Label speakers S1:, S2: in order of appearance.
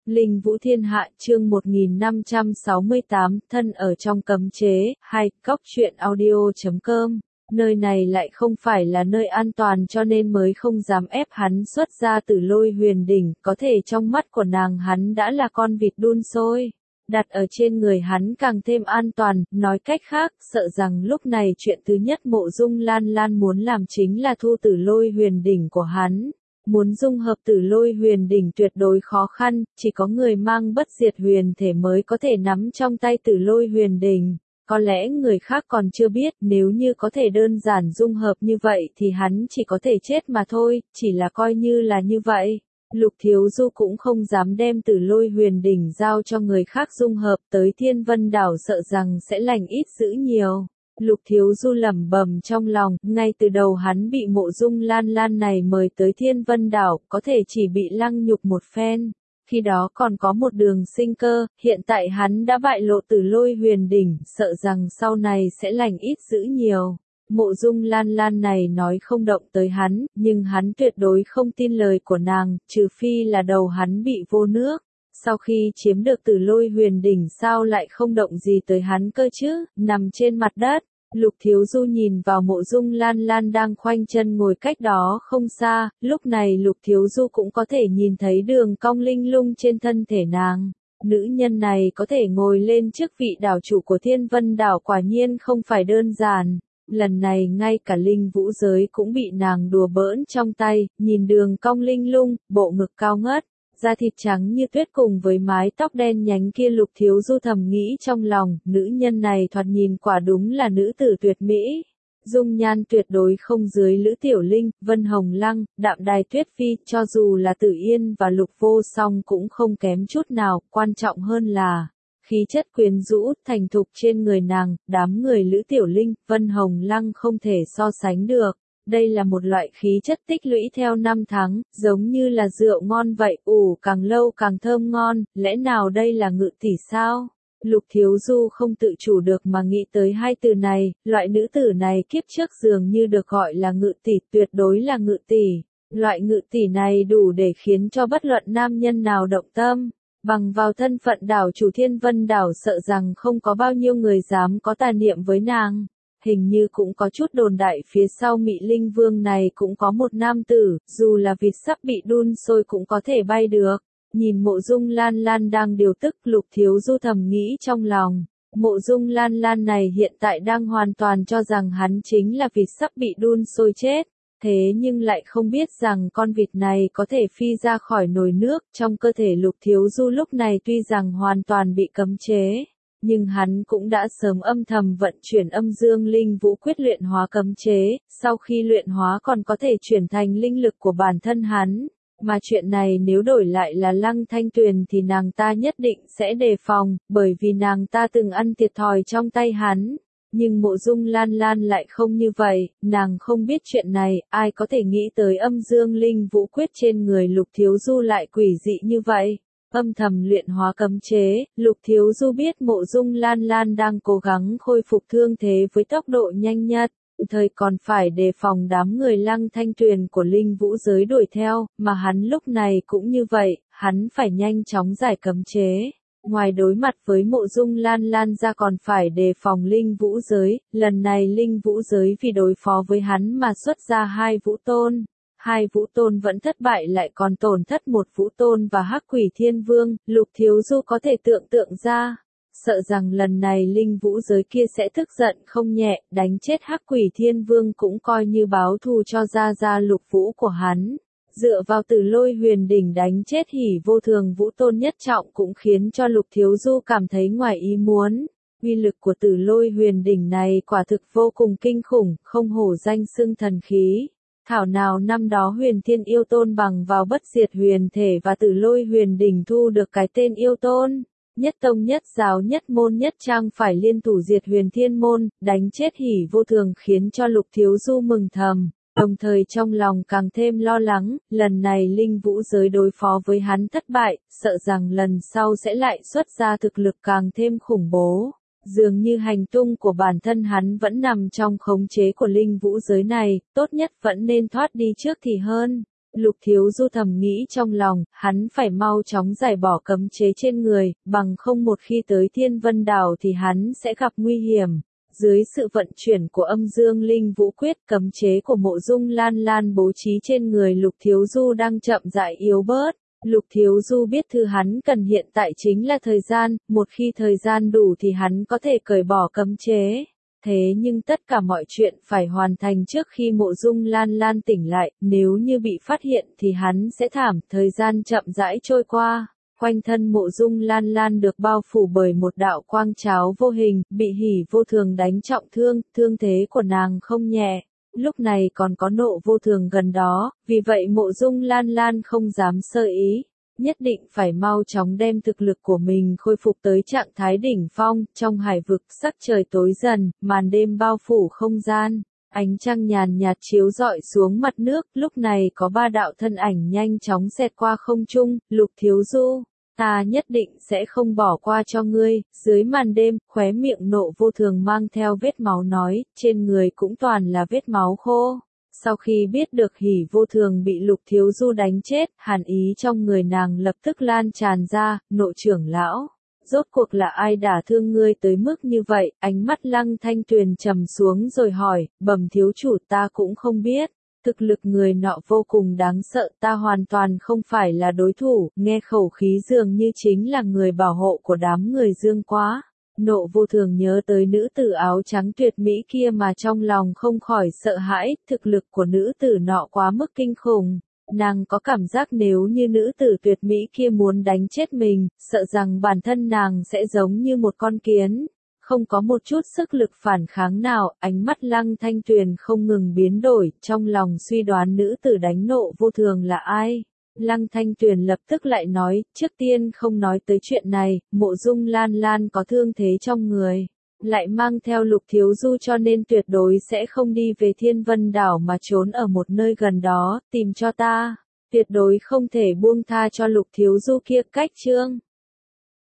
S1: Linh Vũ Thiên Hạ chương 1568 thân ở trong cấm chế, hay cóc truyện audio.com. Nơi này lại không phải là nơi an toàn cho nên mới không dám ép hắn xuất ra Tử Lôi Huyền Đỉnh, có thể trong mắt của nàng hắn đã là con vịt đun sôi. Đặt ở trên người hắn càng thêm an toàn, nói cách khác, sợ rằng lúc này chuyện thứ nhất Mộ Dung Lan Lan muốn làm chính là thu Tử Lôi Huyền Đỉnh của hắn. Muốn dung hợp Tử Lôi Huyền Đỉnh tuyệt đối khó khăn, chỉ có người mang bất diệt huyền thể mới có thể nắm trong tay Tử Lôi Huyền Đỉnh. Có lẽ người khác còn chưa biết, nếu như có thể đơn giản dung hợp như vậy thì hắn chỉ có thể chết mà thôi, chỉ là coi như là như vậy. Lục Thiếu Du cũng không dám đem Tử Lôi Huyền Đỉnh giao cho người khác dung hợp, tới Thiên Vân Đảo sợ rằng sẽ lành ít dữ nhiều. Lục Thiếu Du lẩm bẩm trong lòng, ngay từ đầu hắn bị Mộ Dung Lan Lan này mời tới Thiên Vân Đảo, có thể chỉ bị lăng nhục một phen. Khi đó còn có một đường sinh cơ, hiện tại hắn đã bại lộ Tử Lôi Huyền Đỉnh, sợ rằng sau này sẽ lành ít dữ nhiều. Mộ Dung Lan Lan này nói không động tới hắn, nhưng hắn tuyệt đối không tin lời của nàng, trừ phi là đầu hắn bị vô nước. Sau khi chiếm được Tử Lôi Huyền Đỉnh sao lại không động gì tới hắn cơ chứ, nằm trên mặt đất. Lục Thiếu Du nhìn vào Mộ Dung Lan Lan đang khoanh chân ngồi cách đó không xa, lúc này Lục Thiếu Du cũng có thể nhìn thấy đường cong linh lung trên thân thể nàng. Nữ nhân này có thể ngồi lên chức vị đảo chủ của Thiên Vân Đảo quả nhiên không phải đơn giản. Lần này ngay cả linh vũ giới cũng bị nàng đùa bỡn trong tay, nhìn đường cong linh lung, bộ ngực cao ngất, da thịt trắng như tuyết cùng với mái tóc đen nhánh kia. Lục Thiếu Du thầm nghĩ trong lòng, nữ nhân này thoạt nhìn quả đúng là nữ tử tuyệt mỹ. Dung nhan tuyệt đối không dưới Lữ Tiểu Linh, Vân Hồng Lăng, Đạm Đài Tuyết Phi, cho dù là Tử Yên và Lục Vô Song cũng không kém chút nào, quan trọng hơn là khí chất quyến rũ, thành thục trên người nàng, đám người Lữ Tiểu Linh, Vân Hồng Lăng không thể so sánh được. Đây là một loại khí chất tích lũy theo năm tháng, giống như là rượu ngon vậy, càng lâu càng thơm ngon, lẽ nào đây là ngự tỷ sao? Lục Thiếu Du không tự chủ được mà nghĩ tới hai từ này, loại nữ tử này kiếp trước dường như được gọi là ngự tỷ, tuyệt đối là ngự tỷ. Loại ngự tỷ này đủ để khiến cho bất luận nam nhân nào động tâm. Bằng vào thân phận đảo chủ Thiên Vân Đảo sợ rằng không có bao nhiêu người dám có tà niệm với nàng. Hình như cũng có chút đồn đại phía sau Mị Linh Vương này cũng có một nam tử, dù là vịt sắp bị đun sôi cũng có thể bay được. Nhìn Mộ Dung Lan Lan đang điều tức, Lục Thiếu Du thầm nghĩ trong lòng. Mộ Dung Lan Lan này hiện tại đang hoàn toàn cho rằng hắn chính là vịt sắp bị đun sôi chết. Thế nhưng lại không biết rằng con vịt này có thể phi ra khỏi nồi nước. Trong cơ thể Lục Thiếu Du lúc này tuy rằng hoàn toàn bị cấm chế, nhưng hắn cũng đã sớm âm thầm vận chuyển Âm Dương Linh Vũ Quyết luyện hóa cấm chế, sau khi luyện hóa còn có thể chuyển thành linh lực của bản thân hắn. Mà chuyện này nếu đổi lại là Lăng Thanh Tuyền thì nàng ta nhất định sẽ đề phòng, bởi vì nàng ta từng ăn thiệt thòi trong tay hắn. Nhưng Mộ Dung Lan Lan lại không như vậy, nàng không biết chuyện này, ai có thể nghĩ tới Âm Dương Linh Vũ Quyết trên người Lục Thiếu Du lại quỷ dị như vậy. Âm thầm luyện hóa cấm chế, Lục Thiếu Du biết Mộ Dung Lan Lan đang cố gắng khôi phục thương thế với tốc độ nhanh nhất, thời còn phải đề phòng đám người Lăng Thanh Tuyền của linh vũ giới đuổi theo, mà hắn lúc này cũng như vậy, hắn phải nhanh chóng giải cấm chế. Ngoài đối mặt với Mộ Dung Lan Lan ra còn phải đề phòng linh vũ giới, lần này linh vũ giới vì đối phó với hắn mà xuất ra hai vũ tôn. Hai vũ tôn vẫn thất bại lại còn tổn thất một vũ tôn và Hắc Quỷ Thiên Vương, Lục Thiếu Du có thể tưởng tượng ra. Sợ rằng lần này linh vũ giới kia sẽ tức giận không nhẹ, đánh chết Hắc Quỷ Thiên Vương cũng coi như báo thù cho gia Lục Vũ của hắn. Dựa vào Tử Lôi Huyền Đỉnh đánh chết Hỉ Vô Thường vũ tôn nhất trọng cũng khiến cho Lục Thiếu Du cảm thấy ngoài ý muốn. Uy lực của Tử Lôi Huyền Đỉnh này quả thực vô cùng kinh khủng, không hổ danh xưng thần khí. Thảo nào năm đó Huyền Thiên Yêu Tôn bằng vào bất diệt huyền thể và Tử Lôi Huyền Đỉnh thu được cái tên Yêu Tôn. Nhất tông nhất giáo nhất môn nhất trang phải liên thủ diệt Huyền Thiên Môn, đánh chết Hỉ Vô Thường khiến cho Lục Thiếu Du mừng thầm. Đồng thời trong lòng càng thêm lo lắng, lần này linh vũ giới đối phó với hắn thất bại, sợ rằng lần sau sẽ lại xuất ra thực lực càng thêm khủng bố. Dường như hành tung của bản thân hắn vẫn nằm trong khống chế của linh vũ giới này, tốt nhất vẫn nên thoát đi trước thì hơn. Lục Thiếu Du thầm nghĩ trong lòng, hắn phải mau chóng giải bỏ cấm chế trên người, bằng không một khi tới Thiên Vân Đảo thì hắn sẽ gặp nguy hiểm. Dưới sự vận chuyển của âm dương linh vũ quyết, cấm chế của Mộ Dung Lan Lan bố trí trên người Lục Thiếu Du đang chậm rãi yếu bớt. Lục Thiếu Du biết thứ hắn cần hiện tại chính là thời gian, một khi thời gian đủ thì hắn có thể cởi bỏ cấm chế. Thế nhưng tất cả mọi chuyện phải hoàn thành trước khi Mộ Dung Lan Lan tỉnh lại, nếu như bị phát hiện thì hắn sẽ thảm. Thời gian chậm rãi trôi qua, quanh thân Mộ Dung Lan Lan được bao phủ bởi một đạo quang cháo vô hình, bị Hỉ Vô Thường đánh trọng thương, thương thế của nàng không nhẹ. Lúc này còn có Nộ Vô Thường gần đó, vì vậy Mộ Dung Lan Lan không dám sơ ý. Nhất định phải mau chóng đem thực lực của mình khôi phục tới trạng thái đỉnh phong. Trong hải vực sắc trời tối dần, màn đêm bao phủ không gian, ánh trăng nhàn nhạt chiếu rọi xuống mặt nước. Lúc này có 3 đạo thân ảnh nhanh chóng xẹt qua không trung. Lục Thiếu Du, ta nhất định sẽ không bỏ qua cho ngươi. Dưới màn đêm, khóe miệng Nộ Vô Thường mang theo vết máu nói, trên người cũng toàn là vết máu khô. Sau khi biết được Hỉ Vô Thường bị Lục Thiếu Du đánh chết, hàn ý trong người nàng lập tức lan tràn ra. Nội trưởng lão, rốt cuộc là ai đả thương ngươi tới mức như vậy? Ánh mắt Lăng Thanh Tuyền trầm xuống rồi hỏi, bẩm thiếu chủ, ta cũng không biết. Thực lực người nọ vô cùng đáng sợ, ta hoàn toàn không phải là đối thủ. Nghe khẩu khí dường như chính là người bảo hộ của đám người Dương Quá. Nộ Vô Thường nhớ tới nữ tử áo trắng tuyệt mỹ kia mà trong lòng không khỏi sợ hãi. Thực lực của nữ tử nọ quá mức kinh khủng. Nàng có cảm giác nếu như nữ tử tuyệt mỹ kia muốn đánh chết mình, sợ rằng bản thân nàng sẽ giống như một con kiến, không có một chút sức lực phản kháng nào. Ánh mắt Lăng Thanh Tuyền không ngừng biến đổi, trong lòng suy đoán nữ tử đánh Nộ Vô Thường là ai. Lăng Thanh Tuyền lập tức lại nói, trước tiên không nói tới chuyện này, Mộ Dung Lan Lan có thương thế trong người, lại mang theo Lục Thiếu Du cho nên tuyệt đối sẽ không đi về Thiên Vân Đảo mà trốn ở một nơi gần đó, tìm cho ta, tuyệt đối không thể buông tha cho Lục Thiếu Du kia. Cách chương